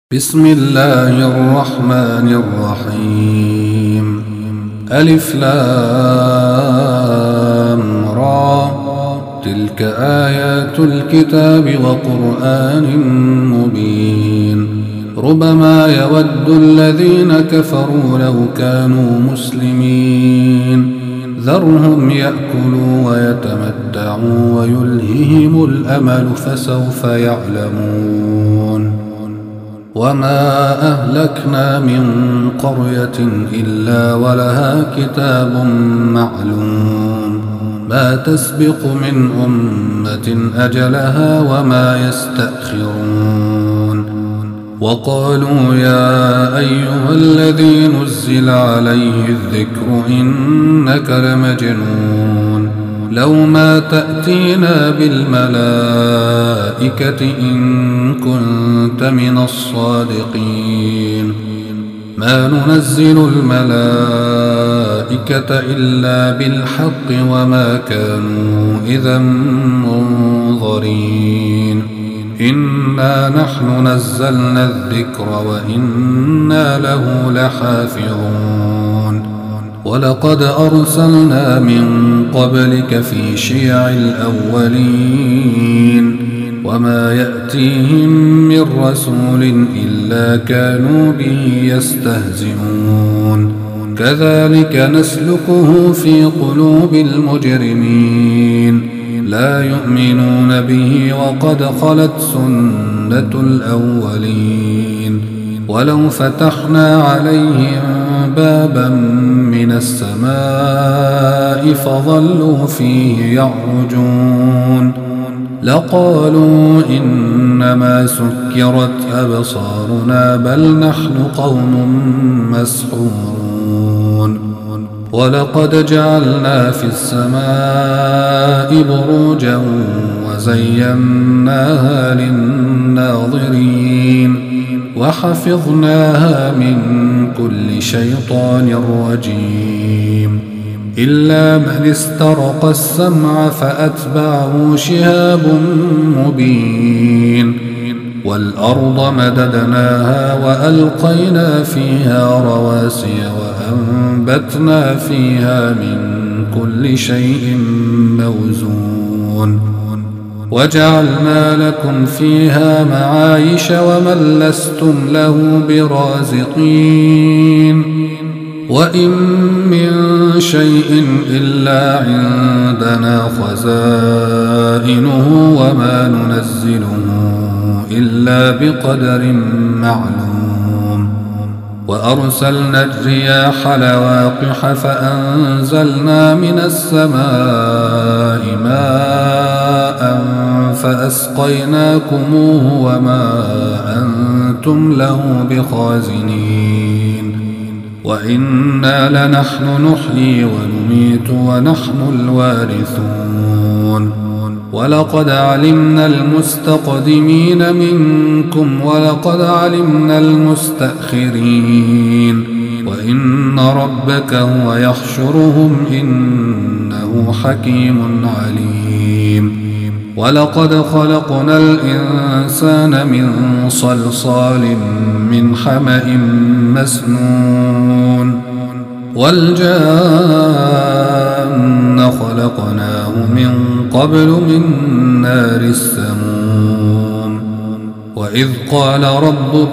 بسم الله الرحمن الرحيم. ألف لام را، تلك آيات الكتاب وقرآن مبين. ربما يود الذين كفروا لو كانوا مسلمين، ذرهم يأكلوا ويتمتعوا ويلههم الأمل فسوف يعلمون. وما أهلكنا من قرية إلا ولها كتاب معلوم، ما تسبق من أمة أجلها وما يستأخرون. وقالوا يا أيها الذي نزل عليه الذكر إنك لمجنون، لو ما تأتينا بالملائكة إن كنت من الصادقين. ما ننزل الملائكة إلا بالحق وما كانوا إذا منظرين. إنا نحن نزلنا الذكر وإنا له لحافظون. ولقد أرسلنا من قبلك في شيع الأولين، وما يأتيهم من رسول إلا كانوا به يستهزئون. كذلك نسلكه في قلوب المجرمين، لا يؤمنون به وقد خلت سنة الأولين. ولو فتحنا عليهم بابا من السماء فظلوا فيه يعرجون لقالوا إنما سكرت أبصارنا بل نحن قوم مسحورون. ولقد جعلنا في السماء بروجا وزيناها للناظرين وحفظناها من كل شيطان رجيم، إلا من استرق السمع فأتبعه شهاب مبين. والأرض مددناها وألقينا فيها رواسي وأنبتنا فيها من كل شيء موزون. وجعلنا لكم فيها معايش ومن لستم له برازقين. وإن من شيء إلا عندنا خزائنه وما ننزله إلا بقدر معلوم. وأرسلنا الرياح لواقح فأنزلنا من السماء ماء فأسقيناكموه وما أنتم له بخازنين. وإنا لنحن نحيي ونميت ونحن الوارثون. ولقد علمنا المستقدمين منكم ولقد علمنا المستأخرين. وإن ربك هو يحشرهم إنه حكيم عليم. ولقد خلقنا الإنسان من صلصال من حمأ مسنون. والجان خلقناه من قبل من نار السموم. وإذ قال ربك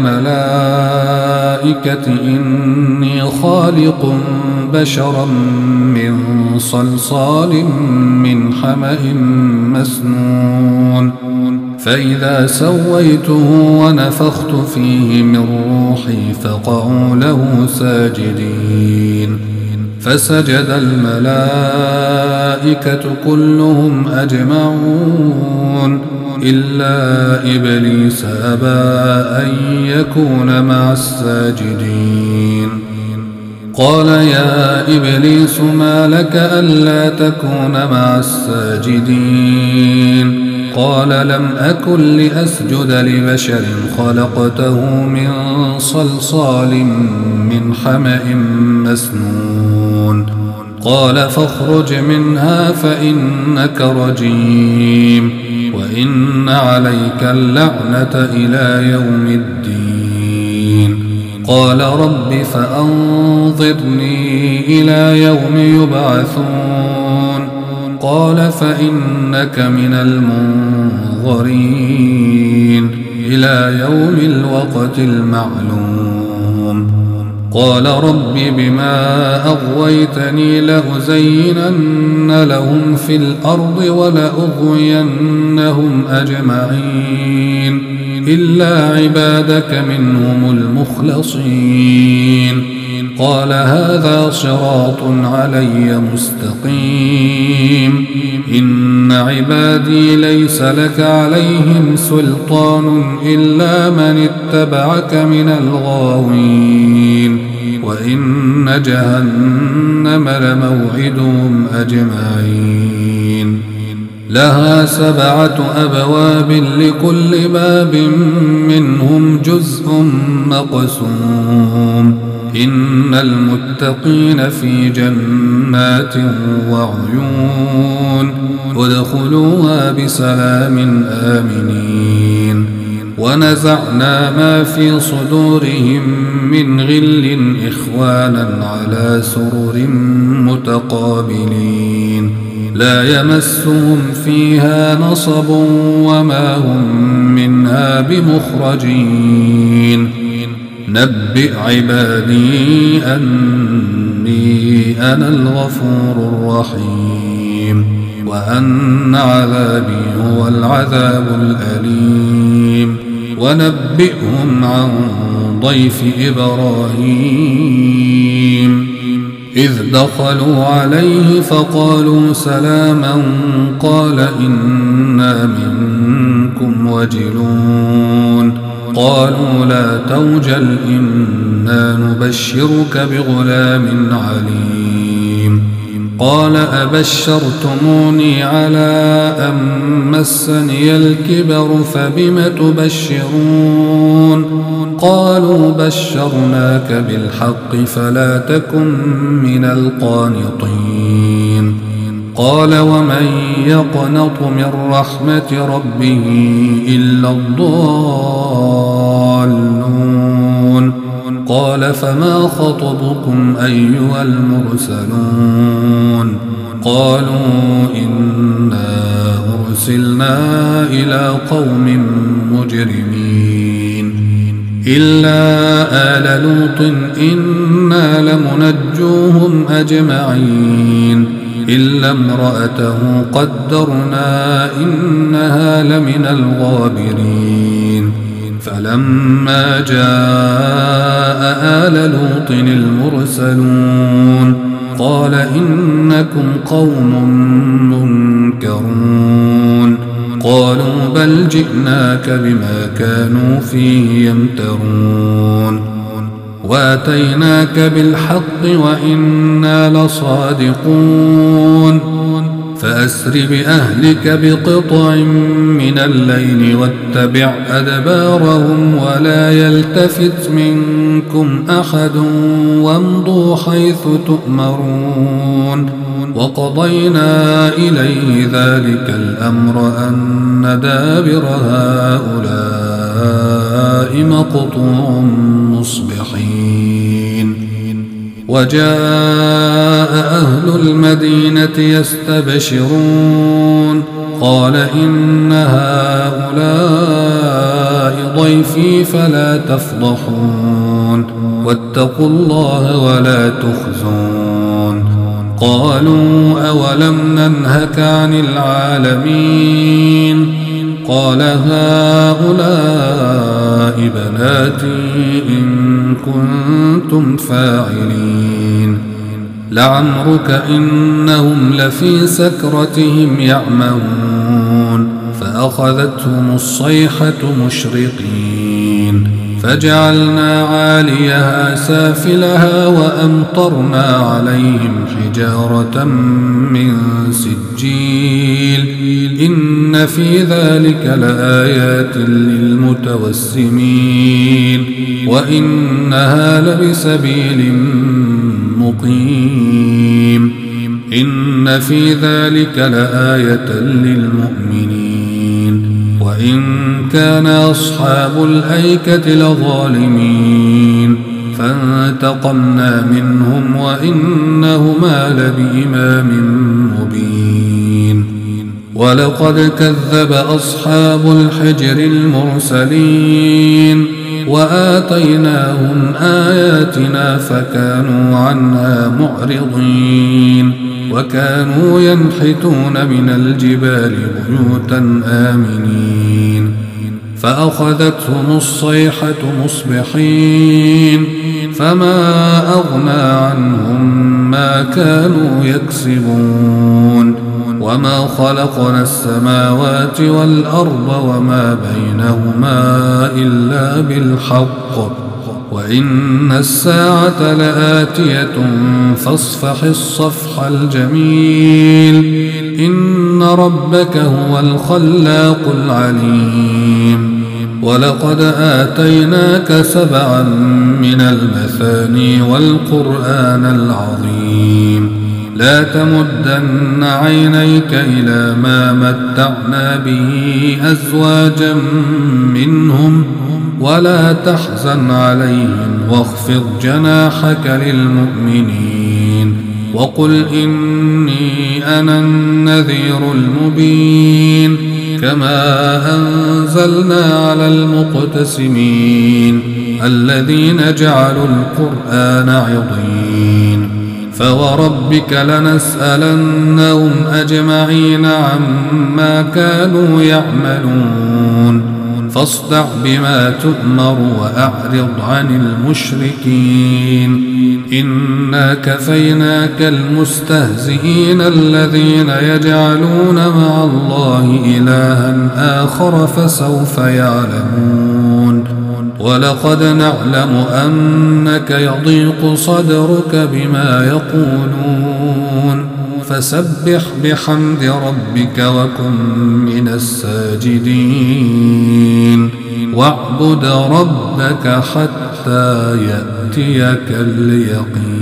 للملائكة إني خالق بشرا من صلصال من حمأ مسنون، فإذا سويته ونفخت فيه من روحي فقعوا له ساجدين. فسجد الملائكة كلهم أجمعون إلا إبليس أبى أن يكون مع الساجدين. قال يا إبليس ما لك ألا تكون مع الساجدين؟ قال لم أكن لأسجد لبشر خلقته من صلصال من حمأ مسنون. قال فاخرج منها فإنك رجيم وإن عليك اللعنة إلى يوم الدين. قال رب فأنظرني إلى يوم يبعثون قال فإنك من المنظرين إلى يوم الوقت المعلوم قال رب بما أغويتني لأزينن لهم في الأرض ولأغوينهم أجمعين إلا عبادك منهم المخلصين قال هذا صراط علي مستقيم إن عبادي ليس لك عليهم سلطان إلا من اتبعك من الغاوين وإن جهنم لموعدهم أجمعين لها 7 أبواب لكل باب منهم جزء مقسوم إن المتقين في جنات وعيون ادخلوها بسلام آمنين ونزعنا ما في صدورهم من غل إخوانا على سرر متقابلين لا يمسهم فيها نصب وما هم منها بمخرجين نبئ عبادي أني أنا الغفور الرحيم وأن عذابي هو العذاب الأليم ونبئهم عن ضيف إبراهيم إذ دخلوا عليه فقالوا سلاما قال إنا منكم وجلون قالوا لا توجل إنا نبشرك بغلام عليم قال أبشرتموني على أن مسني الكبر فبم تبشرون قالوا بشرناك بالحق فلا تكن من القانطين قال ومن يقنط من رحمة ربه إلا الضالون قال فما خطبكم أيها المرسلون قالوا إنا أرسلنا إلى قوم مجرمين إلا آل لوط إنا لمنجوهم أجمعين إلا امرأته قدرنا إنها لمن الغابرين فلما جاء آل لوط المرسلون قال إنكم قوم منكرون قالوا بل جئناك بما كانوا فيه يمترون واتيناك بالحق وإنا لصادقون فأسر بأهلك بقطع من الليل واتبع أدبارهم ولا يلتفت منكم أحد وامضوا حيث تؤمرون وقضينا إليه ذلك الأمر أن دابر هؤلاء مقطوع مصبحين وجاء أهل المدينة يستبشرون قال إن هؤلاء ضيفي فلا تفضحون واتقوا الله ولا تخزون قالوا أولم ننهك عن العالمين قال هؤلاء بناتي إن كنتم فاعلين لعمرك إنهم لفي سكرتهم يعمهون فأخذتهم الصيحة مشرقين فجعلنا عاليها سافلها وأمطرنا عليهم حجارة من سجيل إن في ذلك لآيات للمتوسمين وإنها لبسبيل مقيم إن في ذلك لآية للمؤمنين وإن كان أصحاب الأيكة لظالمين فانتقمنا منهم وإنهما لبإمام مبين ولقد كذب أصحاب الحجر المرسلين وآتيناهم آياتنا فكانوا عنها معرضين وكانوا ينحتون من الجبال بيوتا آمنين فأخذتهم الصيحة مصبحين فما أغنى عنهم ما كانوا يكسبون وما خلقنا السماوات والأرض وما بينهما إلا بالحق وإن الساعة لآتية فاصفح الصفح الجميل إن ربك هو الخلاق العليم ولقد آتيناك 7 من المثاني والقرآن العظيم لا تمدن عينيك إلى ما متعنا به أزواجا منهم ولا تحزن عليهم واخفض جناحك للمؤمنين وقل إني أنا النذير المبين كما أنزلنا على المقتسمين الذين جعلوا القرآن عضين فوربك لنسألنهم أجمعين عما كانوا يعملون فاصدع بما تؤمر وأعرض عن المشركين إنا كفيناك المستهزئين الذين يجعلون مع الله إلها آخر فسوف يعلمون ولقد نعلم أنك يضيق صدرك بما يقولون فسبح بحمد ربك وكن من الساجدين واعبد ربك حتى يأتيك اليقين.